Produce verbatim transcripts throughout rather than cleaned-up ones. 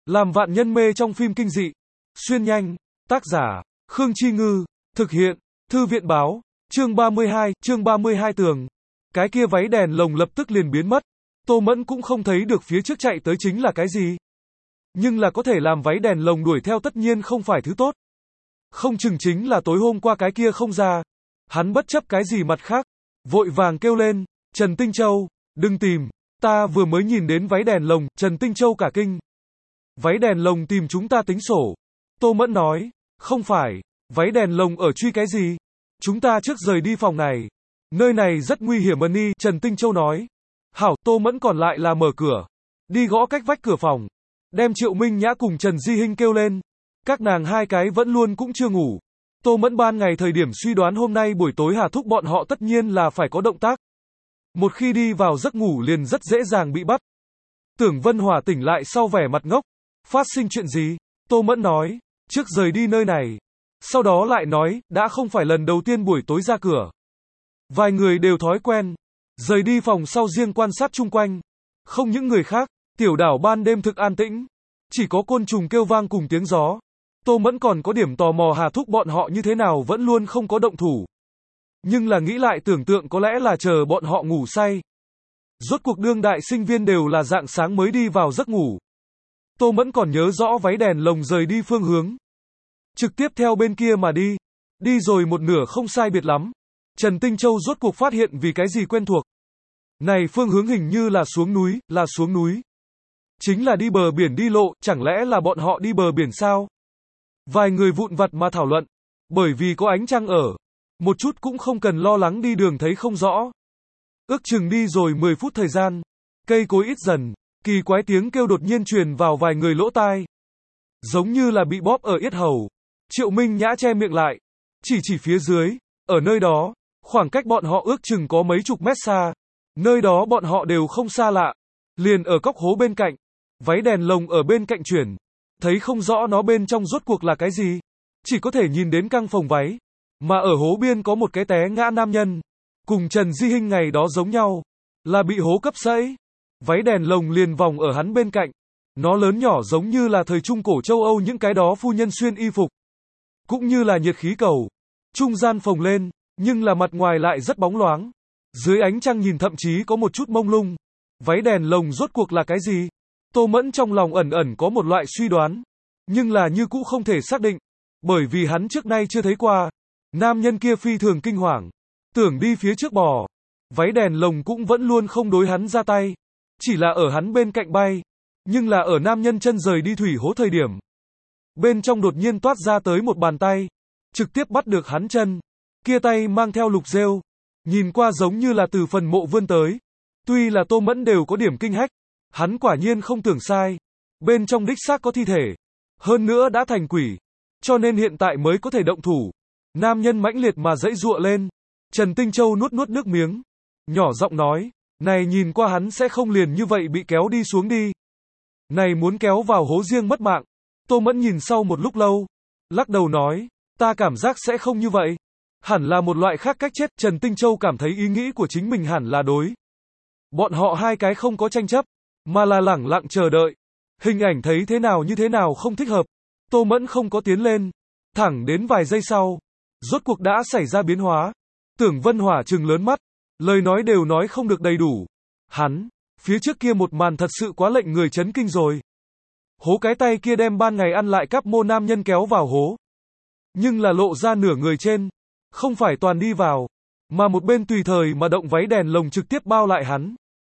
Làm vạn nhân mê trong phim kinh dị. Xuyên nhanh. Tác giả, Khương Chi Ngư. Thực hiện, Thư viện báo. Chương ba mươi hai, chương ba mươi hai tường. Cái kia váy đèn lồng lập tức liền biến mất. Tô Mẫn cũng không thấy được phía trước chạy tới chính là cái gì. Nhưng là có thể làm váy đèn lồng đuổi theo tất nhiên không phải thứ tốt. Không chừng chính là tối hôm qua cái kia không ra. Hắn bất chấp cái gì mặt khác. Vội vàng kêu lên, Trần Tinh Châu, đừng tìm, ta vừa mới nhìn đến váy đèn lồng. Trần Tinh Châu cả kinh. Váy đèn lồng tìm chúng ta tính sổ. Tô Mẫn nói, không phải, váy đèn lồng ở truy cái gì? Chúng ta trước rời đi phòng này. Nơi này rất nguy hiểm ân y, Trần Tinh Châu nói. Hảo, Tô Mẫn còn lại là mở cửa. Đi gõ cách vách cửa phòng. Đem Triệu Minh Nhã cùng Trần Di Hinh kêu lên. Các nàng hai cái vẫn luôn cũng chưa ngủ. Tô Mẫn ban ngày thời điểm suy đoán hôm nay buổi tối Hà Thúc bọn họ tất nhiên là phải có động tác. Một khi đi vào giấc ngủ liền rất dễ dàng bị bắt. Tưởng Vân Hỏa tỉnh lại sau vẻ mặt ngốc. Phát sinh chuyện gì? Tô Mẫn nói, trước rời đi nơi này. Sau đó lại nói, đã không phải lần đầu tiên buổi tối ra cửa. Vài người đều thói quen. Rời đi phòng sau riêng quan sát chung quanh. Không những người khác, tiểu đảo ban đêm thực an tĩnh. Chỉ có côn trùng kêu vang cùng tiếng gió. Tô Mẫn còn có điểm tò mò Hà Thúc bọn họ như thế nào vẫn luôn không có động thủ. Nhưng là nghĩ lại tưởng tượng có lẽ là chờ bọn họ ngủ say. Rốt cuộc đương đại sinh viên đều là dạng sáng mới đi vào giấc ngủ. Tô Mẫn còn nhớ rõ váy đèn lồng rời đi phương hướng. Trực tiếp theo bên kia mà đi. Đi rồi một nửa không sai biệt lắm. Trần Tinh Châu rốt cuộc phát hiện vì cái gì quen thuộc. Này phương hướng hình như là xuống núi, là xuống núi. Chính là đi bờ biển đi lộ, chẳng lẽ là bọn họ đi bờ biển sao? Vài người vụn vặt mà thảo luận. Bởi vì có ánh trăng ở. Một chút cũng không cần lo lắng đi đường thấy không rõ. Ước chừng đi rồi mười phút thời gian. Cây cối ít dần. Kỳ quái tiếng kêu đột nhiên truyền vào vài người lỗ tai. Giống như là bị bóp ở yết hầu. Triệu Minh Nhã che miệng lại. Chỉ chỉ phía dưới. Ở nơi đó. Khoảng cách bọn họ ước chừng có mấy chục mét xa. Nơi đó bọn họ đều không xa lạ. Liền ở cóc hố bên cạnh. Váy đèn lồng ở bên cạnh chuyển. Thấy không rõ nó bên trong rốt cuộc là cái gì. Chỉ có thể nhìn đến căng phòng váy. Mà ở hố biên có một cái té ngã nam nhân. Cùng Trần Di Hinh ngày đó giống nhau. Là bị hố cấp sẫy. Váy đèn lồng liền vòng ở hắn bên cạnh. Nó lớn nhỏ giống như là thời trung cổ châu Âu những cái đó phu nhân xuyên y phục. Cũng như là nhiệt khí cầu. Trung gian phồng lên, nhưng là mặt ngoài lại rất bóng loáng. Dưới ánh trăng nhìn thậm chí có một chút mông lung. Váy đèn lồng rốt cuộc là cái gì? Tô Mẫn trong lòng ẩn ẩn có một loại suy đoán. Nhưng là như cũ không thể xác định. Bởi vì hắn trước nay chưa thấy qua. Nam nhân kia phi thường kinh hoàng. Tưởng đi phía trước bò. Váy đèn lồng cũng vẫn luôn không đối hắn ra tay. Chỉ là ở hắn bên cạnh bay. Nhưng là ở nam nhân chân rời đi thủy hố thời điểm. Bên trong đột nhiên toát ra tới một bàn tay. Trực tiếp bắt được hắn chân. Kia tay mang theo lục rêu. Nhìn qua giống như là từ phần mộ vươn tới. Tuy là Tô Mẫn đều có điểm kinh hách. Hắn quả nhiên không tưởng sai. Bên trong đích xác có thi thể. Hơn nữa đã thành quỷ. Cho nên hiện tại mới có thể động thủ. Nam nhân mãnh liệt mà dãy dụa lên. Trần Tinh Châu nuốt nuốt nước miếng. Nhỏ giọng nói. Này nhìn qua hắn sẽ không liền như vậy bị kéo đi xuống đi. Này muốn kéo vào hố riêng mất mạng. Tô Mẫn nhìn sau một lúc lâu. Lắc đầu nói. Ta cảm giác sẽ không như vậy. Hẳn là một loại khác cách chết. Trần Tinh Châu cảm thấy ý nghĩ của chính mình hẳn là đối. Bọn họ hai cái không có tranh chấp. Mà là lẳng lặng chờ đợi. Hình ảnh thấy thế nào như thế nào không thích hợp. Tô Mẫn không có tiến lên. Thẳng đến vài giây sau. Rốt cuộc đã xảy ra biến hóa. Tưởng Vân Hỏa trừng lớn mắt. Lời nói đều nói không được đầy đủ. Hắn, phía trước kia một màn thật sự quá lệnh người chấn kinh rồi. Hố cái tay kia đem ban ngày ăn lại cắp mô nam nhân kéo vào hố. Nhưng là lộ ra nửa người trên. Không phải toàn đi vào. Mà một bên tùy thời mà động váy đèn lồng trực tiếp bao lại hắn.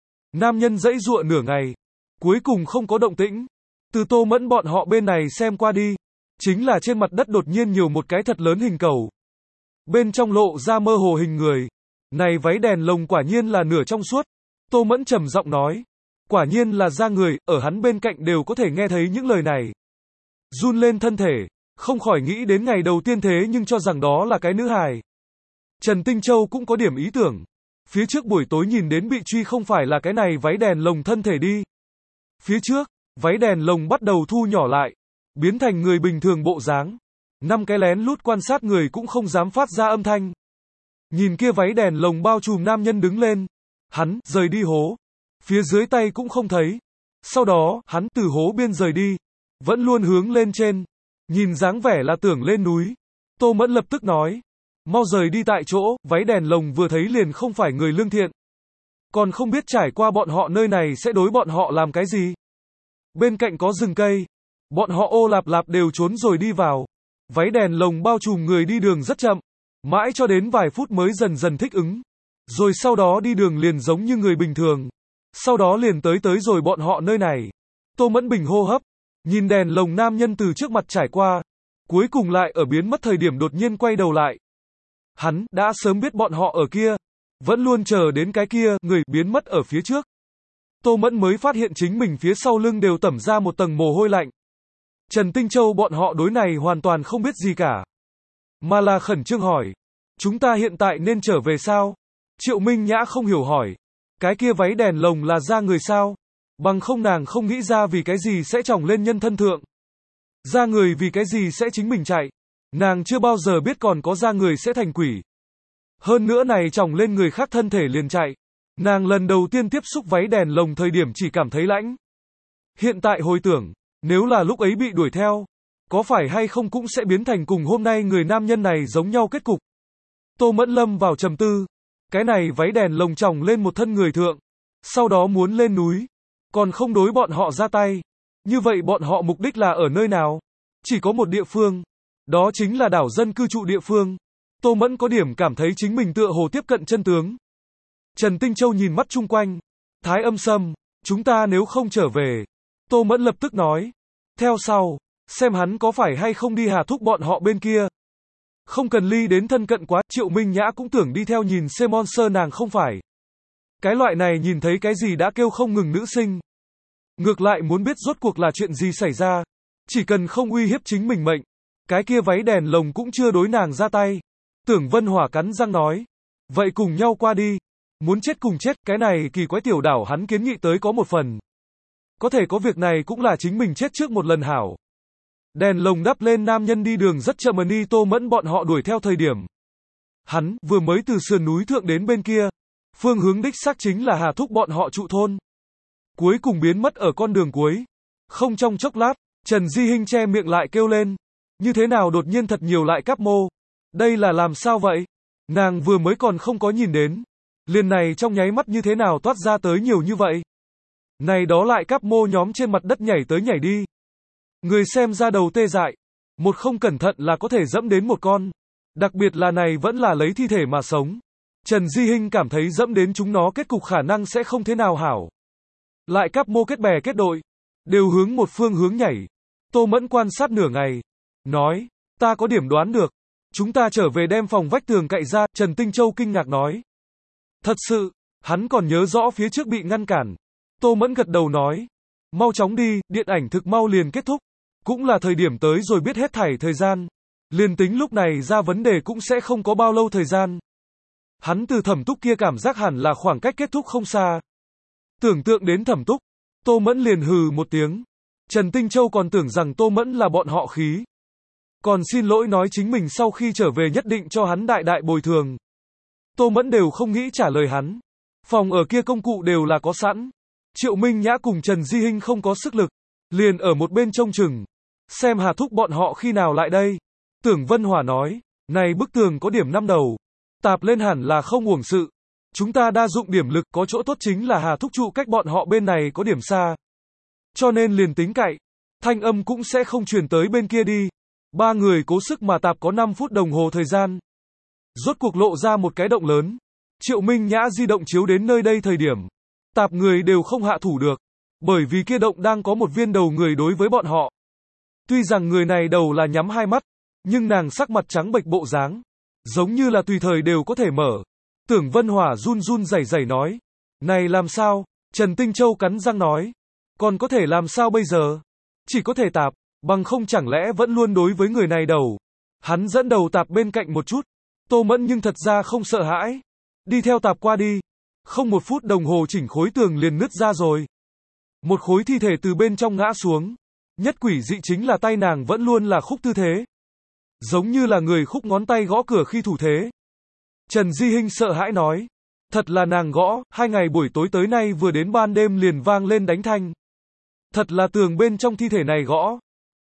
Nam nhân dãy giụa nửa ngày. Cuối cùng không có động tĩnh. Từ Tô Mẫn bọn họ bên này xem qua đi. Chính là trên mặt đất đột nhiên nhiều một cái thật lớn hình cầu. Bên trong lộ ra mơ hồ hình người. Này váy đèn lồng quả nhiên là nửa trong suốt. Tô Mẫn trầm giọng nói. Quả nhiên là da người, ở hắn bên cạnh đều có thể nghe thấy những lời này. Run lên thân thể, không khỏi nghĩ đến ngày đầu tiên thế nhưng cho rằng đó là cái nữ hài. Trần Tinh Châu cũng có điểm ý tưởng. Phía trước buổi tối nhìn đến bị truy không phải là cái này váy đèn lồng thân thể đi. Phía trước, váy đèn lồng bắt đầu thu nhỏ lại. Biến thành người bình thường bộ dáng. Năm cái lén lút quan sát người cũng không dám phát ra âm thanh. Nhìn kia váy đèn lồng bao trùm nam nhân đứng lên. Hắn, rời đi hố. Phía dưới tay cũng không thấy. Sau đó, hắn từ hố biên rời đi. vẫn luôn hướng lên trên. Nhìn dáng vẻ là tưởng lên núi. Tô Mẫn lập tức nói. Mau rời đi tại chỗ, váy đèn lồng vừa thấy liền không phải người lương thiện. Còn không biết trải qua bọn họ nơi này sẽ đối bọn họ làm cái gì. Bên cạnh có rừng cây. Bọn họ ô lạp lạp đều trốn rồi đi vào. Váy đèn lồng bao trùm người đi đường rất chậm. Mãi cho đến vài phút mới dần dần thích ứng. Rồi sau đó đi đường liền giống như người bình thường. Sau đó liền tới tới rồi bọn họ nơi này. Tô Mẫn bình hô hấp. Nhìn đèn lồng nam nhân từ trước mặt trải qua. Cuối cùng lại ở biến mất thời điểm đột nhiên quay đầu lại. Hắn đã sớm biết bọn họ ở kia. Vẫn luôn chờ đến cái kia, người biến mất ở phía trước. Tô Mẫn mới phát hiện chính mình phía sau lưng đều tẩm ra một tầng mồ hôi lạnh. Trần Tinh Châu bọn họ đối này hoàn toàn không biết gì cả. Mà là khẩn trương hỏi. Chúng ta hiện tại nên trở về sao? Triệu Minh Nhã không hiểu hỏi. Cái kia váy đèn lồng là ra người sao? Bằng không nàng không nghĩ ra vì cái gì sẽ tròng lên nhân thân thượng. Ra người vì cái gì sẽ chính mình chạy. Nàng chưa bao giờ biết còn có ra người sẽ thành quỷ. Hơn nữa này tròng lên người khác thân thể liền chạy. Nàng lần đầu tiên tiếp xúc váy đèn lồng thời điểm chỉ cảm thấy lãnh. Hiện tại hồi tưởng, nếu là lúc ấy bị đuổi theo, có phải hay không cũng sẽ biến thành cùng hôm nay người nam nhân này giống nhau kết cục. Tô Mẫn lâm vào trầm tư. Cái này váy đèn lồng tròng lên một thân người thượng. Sau đó muốn lên núi. Còn không đối bọn họ ra tay. Như vậy bọn họ mục đích là ở nơi nào? Chỉ có một địa phương. Đó chính là đảo dân cư trụ địa phương. Tô Mẫn có điểm cảm thấy chính mình tựa hồ tiếp cận chân tướng. Trần Tinh Châu nhìn mắt chung quanh. Thái Âm Sâm, chúng ta nếu không trở về. Tô Mẫn lập tức nói. Theo sau, xem hắn có phải hay không đi hà thúc bọn họ bên kia. Không cần ly đến thân cận quá, Triệu Minh Nhã cũng tưởng đi theo nhìn xem monster nàng không phải. Cái loại này nhìn thấy cái gì đã kêu không ngừng nữ sinh. Ngược lại muốn biết rốt cuộc là chuyện gì xảy ra. Chỉ cần không uy hiếp chính mình mệnh. Cái kia váy đèn lồng cũng chưa đối nàng ra tay. Tưởng Vân Hỏa cắn răng nói. Vậy cùng nhau qua đi. Muốn chết cùng chết, cái này kỳ quái tiểu đảo hắn kiến nghị tới có một phần. Có thể có việc này cũng là chính mình chết trước một lần hảo. Đèn lồng đắp lên nam nhân đi đường rất chậm đi Tô Mẫn bọn họ đuổi theo thời điểm. Hắn vừa mới từ sườn núi thượng đến bên kia. Phương hướng đích xác chính là hà thúc bọn họ trụ thôn. Cuối cùng biến mất ở con đường cuối. Không trong chốc lát, Trần Di Hinh che miệng lại kêu lên. Như thế nào đột nhiên thật nhiều lại cáp mô. Đây là làm sao vậy? Nàng vừa mới còn không có nhìn đến. Liền này trong nháy mắt như thế nào toát ra tới nhiều như vậy? Này đó lại cáp mô nhóm trên mặt đất nhảy tới nhảy đi. Người xem ra đầu tê dại. Một không cẩn thận là có thể dẫm đến một con. Đặc biệt là này vẫn là lấy thi thể mà sống. Trần Di Hinh cảm thấy dẫm đến chúng nó kết cục khả năng sẽ không thế nào hảo. Lại cáp mô kết bè kết đội. Đều hướng một phương hướng nhảy. Tô Mẫn quan sát nửa ngày. Nói, ta có điểm đoán được. Chúng ta trở về đem phòng vách tường cậy ra, Trần Tinh Châu kinh ngạc nói. Thật sự, hắn còn nhớ rõ phía trước bị ngăn cản. Tô Mẫn gật đầu nói. Mau chóng đi, điện ảnh thực mau liền kết thúc. Cũng là thời điểm tới rồi biết hết thảy thời gian. Liền tính lúc này ra vấn đề cũng sẽ không có bao lâu thời gian. Hắn từ Thẩm Túc kia cảm giác hẳn là khoảng cách kết thúc không xa. Tưởng tượng đến Thẩm Túc, Tô Mẫn liền hừ một tiếng. Trần Tinh Châu còn tưởng rằng Tô Mẫn là bọn họ khí. Còn xin lỗi nói chính mình sau khi trở về nhất định cho hắn đại đại bồi thường. Tô Mẫn đều không nghĩ trả lời hắn. Phòng ở kia công cụ đều là có sẵn. Triệu Minh Nhã cùng Trần Di Hinh không có sức lực. Liền ở một bên trông chừng. Xem hà thúc bọn họ khi nào lại đây. Tưởng Vân Hỏa nói. Này bức tường có điểm năm đầu. Tạp lên hẳn là không uổng sự. Chúng ta đa dụng điểm lực có chỗ tốt chính là hà thúc trụ cách bọn họ bên này có điểm xa. Cho nên liền tính cậy. Thanh âm cũng sẽ không truyền tới bên kia đi. Ba người cố sức mà tạp có năm phút đồng hồ thời gian. Rốt cuộc lộ ra một cái động lớn. Triệu Minh Nhã di động chiếu đến nơi đây thời điểm. Tạp người đều không hạ thủ được. Bởi vì kia động đang có một viên đầu người đối với bọn họ. Tuy rằng người này đầu là nhắm hai mắt. Nhưng nàng sắc mặt trắng bệch bộ dáng. Giống như là tùy thời đều có thể mở. Tưởng Vân Hỏa run run rẩy rẩy nói. Này làm sao? Trần Tinh Châu cắn răng nói. Còn có thể làm sao bây giờ? Chỉ có thể tạp. Bằng không chẳng lẽ vẫn luôn đối với người này đầu. Hắn dẫn đầu tạp bên cạnh một chút. Tô Mẫn nhưng thật ra không sợ hãi. Đi theo tạp qua đi. Không một phút đồng hồ chỉnh khối tường liền nứt ra rồi. Một khối thi thể từ bên trong ngã xuống. Nhất quỷ dị chính là tay nàng vẫn luôn là khúc tư thế. Giống như là người khúc ngón tay gõ cửa khi thủ thế. Trần Di Hinh sợ hãi nói. Thật là nàng gõ, hai ngày buổi tối tới nay vừa đến ban đêm liền vang lên đánh thanh. Thật là tường bên trong thi thể này gõ.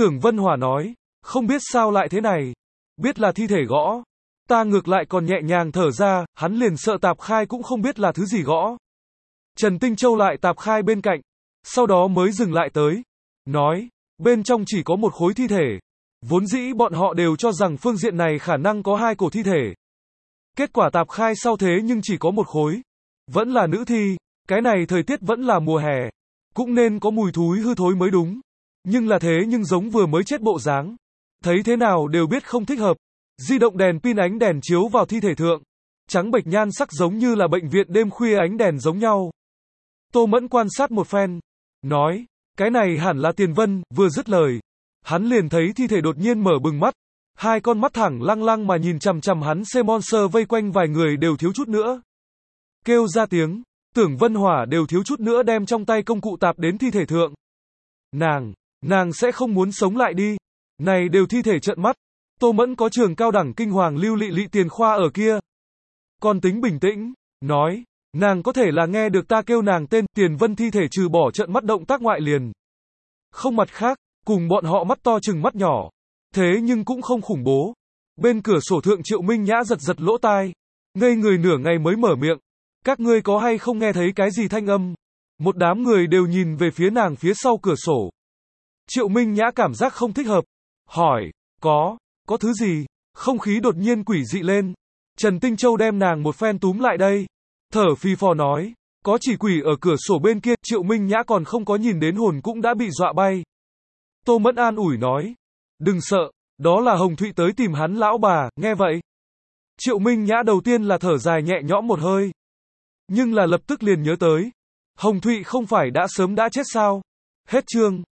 Tưởng Vân Hỏa nói, không biết sao lại thế này. Biết là thi thể gõ. Ta ngược lại còn nhẹ nhàng thở ra, hắn liền sợ Tạp Khai cũng không biết là thứ gì gõ. Trần Tinh Châu lại Tạp Khai bên cạnh, sau đó mới dừng lại tới. Nói, bên trong chỉ có một khối thi thể. Vốn dĩ bọn họ đều cho rằng phương diện này khả năng có hai cổ thi thể. Kết quả Tạp Khai sau thế nhưng chỉ có một khối. Vẫn là nữ thi, cái này thời tiết vẫn là mùa hè. Cũng nên có mùi thúi hư thối mới đúng. Nhưng là thế nhưng giống vừa mới chết bộ dáng. Thấy thế nào đều biết không thích hợp. Di động đèn pin ánh đèn chiếu vào thi thể thượng. Trắng bệch nhan sắc giống như là bệnh viện đêm khuya ánh đèn giống nhau. Tô Mẫn quan sát một phen. Nói, cái này hẳn là Tiền Vân, vừa dứt lời. Hắn liền thấy thi thể đột nhiên mở bừng mắt. Hai con mắt thẳng lăng lăng mà nhìn chằm chằm hắn, C-Monster vây quanh vài người đều thiếu chút nữa. Kêu ra tiếng, Tưởng Vân Hỏa đều thiếu chút nữa đem trong tay công cụ tạp đến thi thể thượng. Nàng, nàng sẽ không muốn sống lại đi. Này đều thi thể trợn mắt. Tô Mẫn có trường cao đẳng kinh hoàng lưu lị lị tiền khoa ở kia. Còn tính bình tĩnh, nói, nàng có thể là nghe được ta kêu nàng tên, Tiền Vân thi thể trừ bỏ trợn mắt động tác ngoại liền. Không mặt khác, cùng bọn họ mắt to chừng mắt nhỏ. Thế nhưng cũng không khủng bố. Bên cửa sổ thượng Triệu Minh Nhã giật giật lỗ tai. Ngây người nửa ngày mới mở miệng. Các ngươi có hay không nghe thấy cái gì thanh âm? Một đám người đều nhìn về phía nàng phía sau cửa sổ. Triệu Minh Nhã cảm giác không thích hợp. Hỏi, có, có thứ gì? Không khí đột nhiên quỷ dị lên. Trần Tinh Châu đem nàng một phen túm lại đây. Thở phì phò nói, có chỉ quỷ ở cửa sổ bên kia. Triệu Minh Nhã còn không có nhìn đến hồn cũng đã bị dọa bay. Tô Mẫn an ủi nói, đừng sợ, đó là Hồng Thụy tới tìm hắn lão bà, nghe vậy. Triệu Minh Nhã đầu tiên là thở dài nhẹ nhõm một hơi. Nhưng là lập tức liền nhớ tới. Hồng Thụy không phải đã sớm đã chết sao? Hết chương.